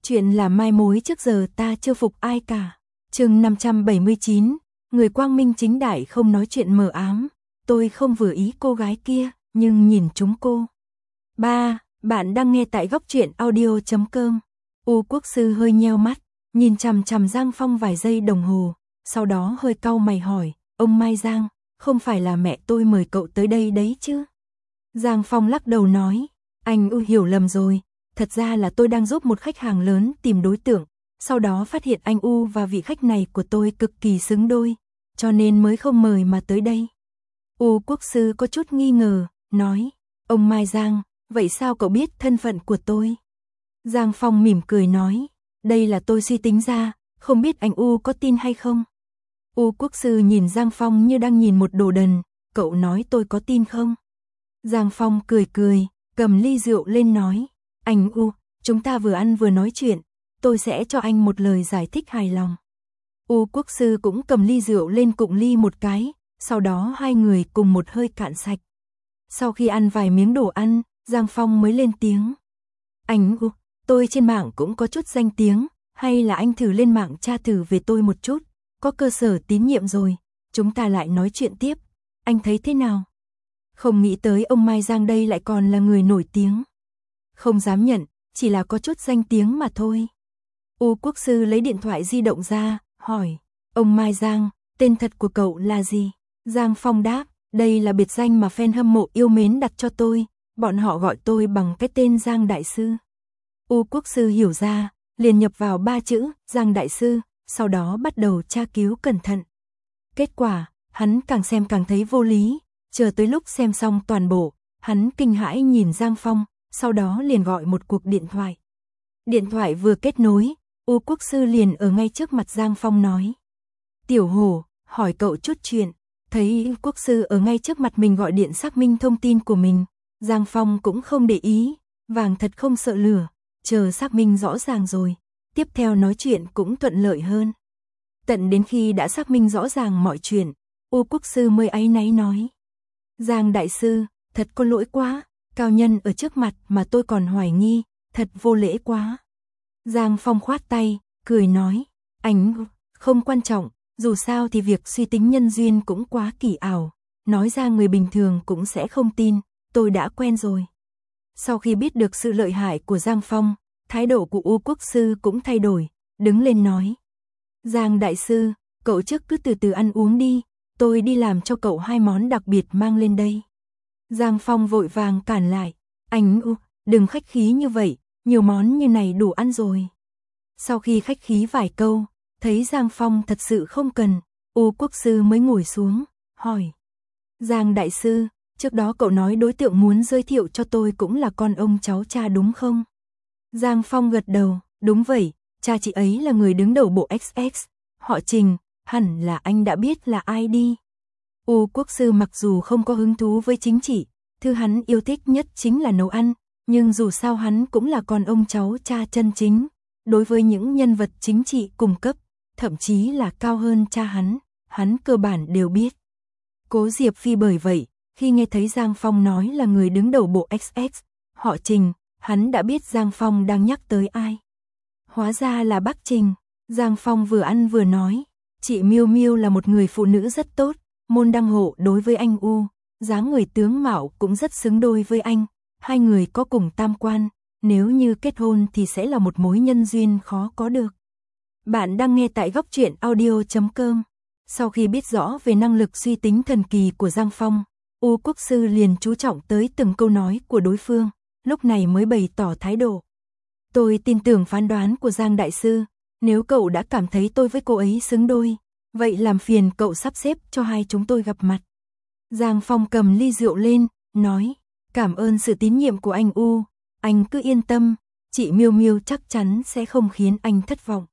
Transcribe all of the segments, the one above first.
Chuyện là mai mối trước giờ ta chưa phục ai cả. Chương 579, người quang minh chính đại không nói chuyện mờ ám. Tôi không vừa ý cô gái kia, nhưng nhìn chúng cô. 3. Bạn đang nghe tại góc truyện audio.com. U Quốc Sư hơi nheo mắt, nhìn chằm chằm Giang Phong vài giây đồng hồ, sau đó hơi cau mày hỏi, ông Mai Giang, không phải là mẹ tôi mời cậu tới đây đấy chứ? Giang Phong lắc đầu nói, anh hiểu lầm rồi, thật ra là tôi đang giúp một khách hàng lớn tìm đối tượng, sau đó phát hiện anh U và vị khách này của tôi cực kỳ xứng đôi, cho nên mới không mời mà tới đây. U Quốc Sư có chút nghi ngờ, nói, ông Mai Giang, vậy sao cậu biết thân phận của tôi? Giang Phong mỉm cười nói, đây là tôi suy tính ra, không biết anh U có tin hay không? U Quốc Sư nhìn Giang Phong như đang nhìn một đồ đần, cậu nói tôi có tin không? Giang Phong cười cười, cầm ly rượu lên nói, anh U, chúng ta vừa ăn vừa nói chuyện, tôi sẽ cho anh một lời giải thích hài lòng. U Quốc Sư cũng cầm ly rượu lên cụng ly một cái, sau đó hai người cùng một hơi cạn sạch. Sau khi ăn vài miếng đồ ăn, Giang Phong mới lên tiếng. Anh U, tôi trên mạng cũng có chút danh tiếng, hay là anh thử lên mạng tra thử về tôi một chút, có cơ sở tín nhiệm rồi, chúng ta lại nói chuyện tiếp, anh thấy thế nào? Không nghĩ tới ông Mai Giang đây lại còn là người nổi tiếng. Không dám nhận, chỉ là có chút danh tiếng mà thôi. U Quốc Sư lấy điện thoại di động ra, hỏi, ông Mai Giang, tên thật của cậu là gì? Giang Phong đáp, đây là biệt danh mà fan hâm mộ yêu mến đặt cho tôi, bọn họ gọi tôi bằng cái tên Giang Đại Sư. U Quốc Sư hiểu ra, liền nhập vào 3 chữ, Giang Đại Sư, sau đó bắt đầu tra cứu cẩn thận. Kết quả, hắn càng xem càng thấy vô lý, chờ tới lúc xem xong toàn bộ, hắn kinh hãi nhìn Giang Phong, sau đó liền gọi một cuộc điện thoại. Điện thoại vừa kết nối, U Quốc Sư liền ở ngay trước mặt Giang Phong nói. Tiểu Hổ, hỏi cậu chút chuyện, thấy U Quốc Sư ở ngay trước mặt mình gọi điện xác minh thông tin của mình, Giang Phong cũng không để ý, vàng thật không sợ lửa, chờ xác minh rõ ràng rồi, tiếp theo nói chuyện cũng thuận lợi hơn. Tận đến khi đã xác minh rõ ràng mọi chuyện, U Quốc Sư mới áy náy nói. Giang Đại Sư, thật có lỗi quá, cao nhân ở trước mặt mà tôi còn hoài nghi, thật vô lễ quá. Giang Phong khoát tay, cười nói, anh không quan trọng, dù sao thì việc suy tính nhân duyên cũng quá kỳ ảo, nói ra người bình thường cũng sẽ không tin, tôi đã quen rồi. Sau khi biết được sự lợi hại của Giang Phong, thái độ của U Quốc Sư cũng thay đổi, đứng lên nói. Giang Đại Sư, cậu trước cứ từ từ ăn uống đi, tôi đi làm cho cậu 2 món đặc biệt mang lên đây. Giang Phong vội vàng cản lại, anh U, đừng khách khí như vậy, nhiều món như này đủ ăn rồi. Sau khi khách khí vài câu, thấy Giang Phong thật sự không cần, U Quốc Sư mới ngồi xuống, hỏi. Giang Đại Sư, trước đó cậu nói đối tượng muốn giới thiệu cho tôi cũng là con ông cháu cha đúng không? Giang Phong gật đầu, đúng vậy, cha chị ấy là người đứng đầu bộ XX, họ Trình, hẳn là anh đã biết là ai đi. U Quốc Sư mặc dù không có hứng thú với chính trị, thứ hắn yêu thích nhất chính là nấu ăn, nhưng dù sao hắn cũng là con ông cháu cha chân chính, đối với những nhân vật chính trị cùng cấp, thậm chí là cao hơn cha hắn cơ bản đều biết. Cố Diệp Phi bởi vậy, khi nghe thấy Giang Phong nói là người đứng đầu bộ XX, họ Trình, hắn đã biết Giang Phong đang nhắc tới ai. Hóa ra là bác Trình. Giang Phong vừa ăn vừa nói, chị Miêu Miêu là một người phụ nữ rất tốt, môn đăng hộ đối với anh U, dáng người tướng mạo cũng rất xứng đôi với anh, hai người có cùng tam quan, nếu như kết hôn thì sẽ là một mối nhân duyên khó có được. Bạn đang nghe tại góc truyện audio.com. Sau khi biết rõ về năng lực suy tính thần kỳ của Giang Phong, U Quốc Sư liền chú trọng tới từng câu nói của đối phương, lúc này mới bày tỏ thái độ. Tôi tin tưởng phán đoán của Giang Đại Sư, nếu cậu đã cảm thấy tôi với cô ấy xứng đôi, vậy làm phiền cậu sắp xếp cho hai chúng tôi gặp mặt. Giang Phong cầm ly rượu lên, nói, cảm ơn sự tín nhiệm của anh U, anh cứ yên tâm, chị Miêu Miêu chắc chắn sẽ không khiến anh thất vọng.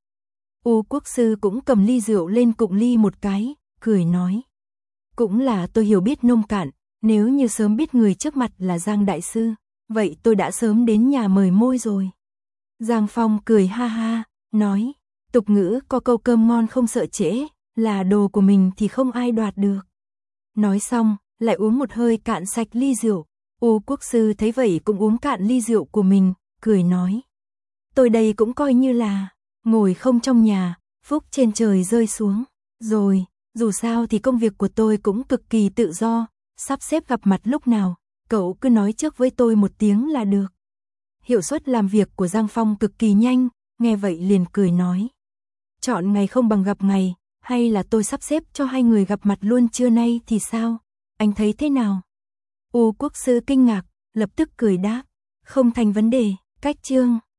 U Quốc Sư cũng cầm ly rượu lên cụng ly một cái, cười nói. Cũng là tôi hiểu biết nông cạn, nếu như sớm biết người trước mặt là Giang Đại Sư, vậy tôi đã sớm đến nhà mời môi rồi. Giang Phong cười ha ha, nói, tục ngữ có câu cơm ngon không sợ trễ, là đồ của mình thì không ai đoạt được. Nói xong, lại uống một hơi cạn sạch ly rượu, U Quốc Sư thấy vậy cũng uống cạn ly rượu của mình, cười nói. tôi đây cũng coi như là ngồi không trong nhà, phúc trên trời rơi xuống. Rồi, dù sao thì công việc của tôi cũng cực kỳ tự do, sắp xếp gặp mặt lúc nào, cậu cứ nói trước với tôi một tiếng là được. Hiệu suất làm việc của Giang Phong cực kỳ nhanh, nghe vậy liền cười nói. Chọn ngày không bằng gặp ngày, hay là tôi sắp xếp cho hai người gặp mặt luôn trưa nay thì sao? Anh thấy thế nào? U Quốc sư kinh ngạc, lập tức cười đáp. Không thành vấn đề, cách chương.